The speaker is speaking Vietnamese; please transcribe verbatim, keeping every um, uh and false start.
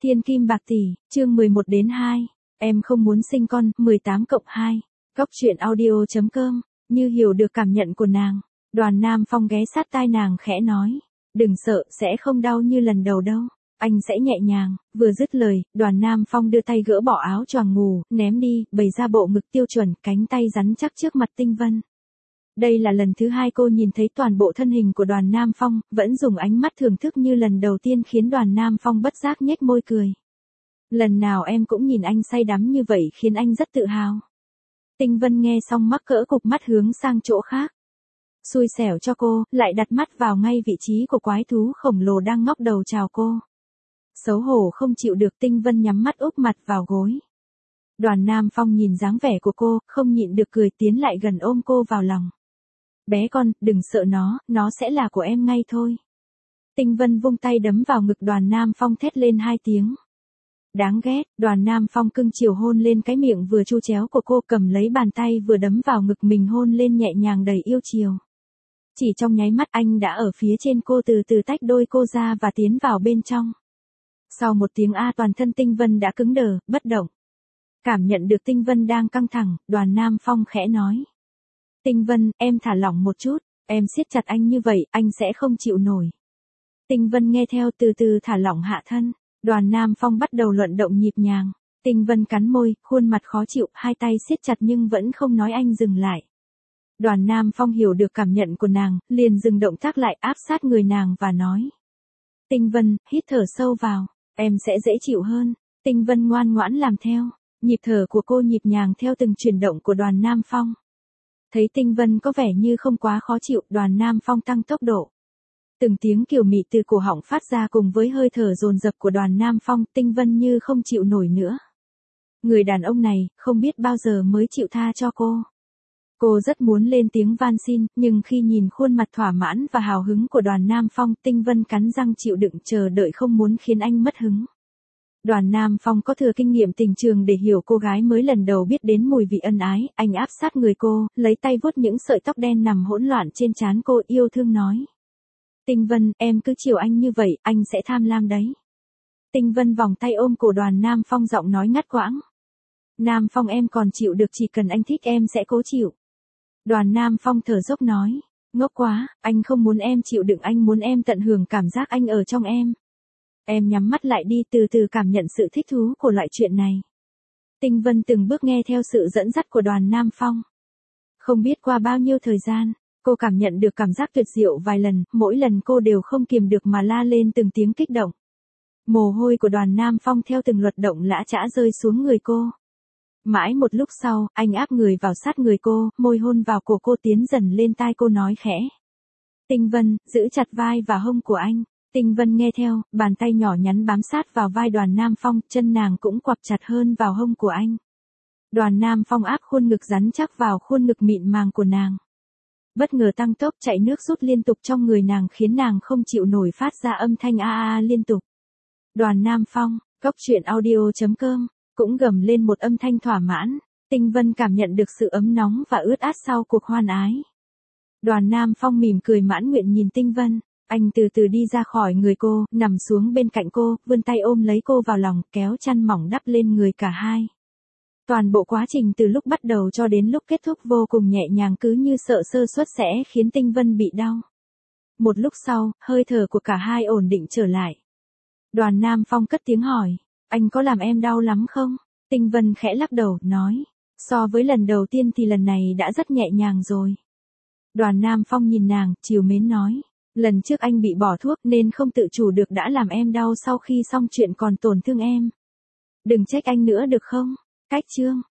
Thiên kim bạc tỷ, chương mười một đến hai. Em không muốn sinh con, mười tám cộng hai. Góc truyện audio chấm com. Như hiểu được cảm nhận của nàng, Đoàn Nam Phong ghé sát tai nàng khẽ nói. Đừng sợ, sẽ không đau như lần đầu đâu. Anh sẽ nhẹ nhàng. Vừa dứt lời, Đoàn Nam Phong đưa tay gỡ bỏ áo choàng ngủ, ném đi, bày ra bộ ngực tiêu chuẩn, cánh tay rắn chắc trước mặt Tinh Vân. Đây là lần thứ hai cô nhìn thấy toàn bộ thân hình của Đoàn Nam Phong, vẫn dùng ánh mắt thưởng thức như lần đầu tiên khiến Đoàn Nam Phong bất giác nhếch môi cười. Lần nào em cũng nhìn anh say đắm như vậy khiến anh rất tự hào. Tinh Vân nghe xong mắc cỡ cụp mắt hướng sang chỗ khác. Xui xẻo cho cô, lại đặt mắt vào ngay vị trí của quái thú khổng lồ đang ngóc đầu chào cô. Xấu hổ không chịu được, Tinh Vân nhắm mắt úp mặt vào gối. Đoàn Nam Phong nhìn dáng vẻ của cô, không nhịn được cười tiến lại gần ôm cô vào lòng. Bé con, đừng sợ nó, nó sẽ là của em ngay thôi. Tinh Vân vung tay đấm vào ngực Đoàn Nam Phong thét lên hai tiếng. Đáng ghét, Đoàn Nam Phong cưng chiều hôn lên cái miệng vừa chu chéo của cô, cầm lấy bàn tay vừa đấm vào ngực mình hôn lên nhẹ nhàng đầy yêu chiều. Chỉ trong nháy mắt anh đã ở phía trên cô, từ từ tách đôi cô ra và tiến vào bên trong. Sau một tiếng a, toàn thân Tinh Vân đã cứng đờ, bất động. Cảm nhận được Tinh Vân đang căng thẳng, Đoàn Nam Phong khẽ nói. Tinh Vân, em thả lỏng một chút, em siết chặt anh như vậy, anh sẽ không chịu nổi. Tinh Vân nghe theo, từ từ thả lỏng hạ thân. Đoàn Nam Phong bắt đầu luận động nhịp nhàng. Tinh Vân cắn môi, khuôn mặt khó chịu, hai tay siết chặt nhưng vẫn không nói anh dừng lại. Đoàn Nam Phong hiểu được cảm nhận của nàng, liền dừng động tác lại, áp sát người nàng và nói. Tinh Vân, hít thở sâu vào, em sẽ dễ chịu hơn. Tinh Vân ngoan ngoãn làm theo. Nhịp thở của cô nhịp nhàng theo từng chuyển động của Đoàn Nam Phong. Thấy Tinh Vân có vẻ như không quá khó chịu, Đoàn Nam Phong tăng tốc độ. Từng tiếng kiều mị từ cổ họng phát ra cùng với hơi thở dồn dập của Đoàn Nam Phong, Tinh Vân như không chịu nổi nữa. Người đàn ông này, không biết bao giờ mới chịu tha cho cô. Cô rất muốn lên tiếng van xin, nhưng khi nhìn khuôn mặt thỏa mãn và hào hứng của Đoàn Nam Phong, Tinh Vân cắn răng chịu đựng, chờ đợi không muốn khiến anh mất hứng. Đoàn Nam Phong có thừa kinh nghiệm tình trường để hiểu cô gái mới lần đầu biết đến mùi vị ân ái, anh áp sát người cô, lấy tay vuốt những sợi tóc đen nằm hỗn loạn trên trán cô, yêu thương nói. Tinh Vân, em cứ chiều anh như vậy, anh sẽ tham lam đấy. Tinh Vân vòng tay ôm cổ Đoàn Nam Phong, giọng nói ngắt quãng. Nam Phong, em còn chịu được, chỉ cần anh thích em sẽ cố chịu. Đoàn Nam Phong thở dốc nói. Ngốc quá, anh không muốn em chịu đựng, anh muốn em tận hưởng cảm giác anh ở trong em. Em nhắm mắt lại đi, từ từ cảm nhận sự thích thú của loại chuyện này. Tinh Vân từng bước nghe theo sự dẫn dắt của Đoàn Nam Phong. Không biết qua bao nhiêu thời gian, cô cảm nhận được cảm giác tuyệt diệu vài lần, mỗi lần cô đều không kiềm được mà la lên từng tiếng kích động. Mồ hôi của Đoàn Nam Phong theo từng luật động lã chã rơi xuống người cô. Mãi một lúc sau, anh áp người vào sát người cô, môi hôn vào cổ cô, tiến dần lên tai cô nói khẽ. Tinh Vân, giữ chặt vai và hông của anh. Tinh Vân nghe theo, bàn tay nhỏ nhắn bám sát vào vai Đoàn Nam Phong, chân nàng cũng quặp chặt hơn vào hông của anh. Đoàn Nam Phong áp khuôn ngực rắn chắc vào khuôn ngực mịn màng của nàng. Bất ngờ tăng tốc, chạy nước rút liên tục trong người nàng khiến nàng không chịu nổi, phát ra âm thanh a a liên tục. Đoàn Nam Phong, góc truyện audio chấm com, cũng gầm lên một âm thanh thỏa mãn. Tinh Vân cảm nhận được sự ấm nóng và ướt át sau cuộc hoan ái. Đoàn Nam Phong mỉm cười mãn nguyện nhìn Tinh Vân. Anh từ từ đi ra khỏi người cô, nằm xuống bên cạnh cô, vươn tay ôm lấy cô vào lòng, kéo chăn mỏng đắp lên người cả hai. Toàn bộ quá trình từ lúc bắt đầu cho đến lúc kết thúc vô cùng nhẹ nhàng, cứ như sợ sơ suất sẽ khiến Tinh Vân bị đau. Một lúc sau, hơi thở của cả hai ổn định trở lại. Đoàn Nam Phong cất tiếng hỏi, anh có làm em đau lắm không? Tinh Vân khẽ lắc đầu, nói, so với lần đầu tiên thì lần này đã rất nhẹ nhàng rồi. Đoàn Nam Phong nhìn nàng, trìu mến nói. Lần trước anh bị bỏ thuốc nên không tự chủ được đã làm em đau, sau khi xong chuyện còn tổn thương em. Đừng trách anh nữa được không? Cách chương.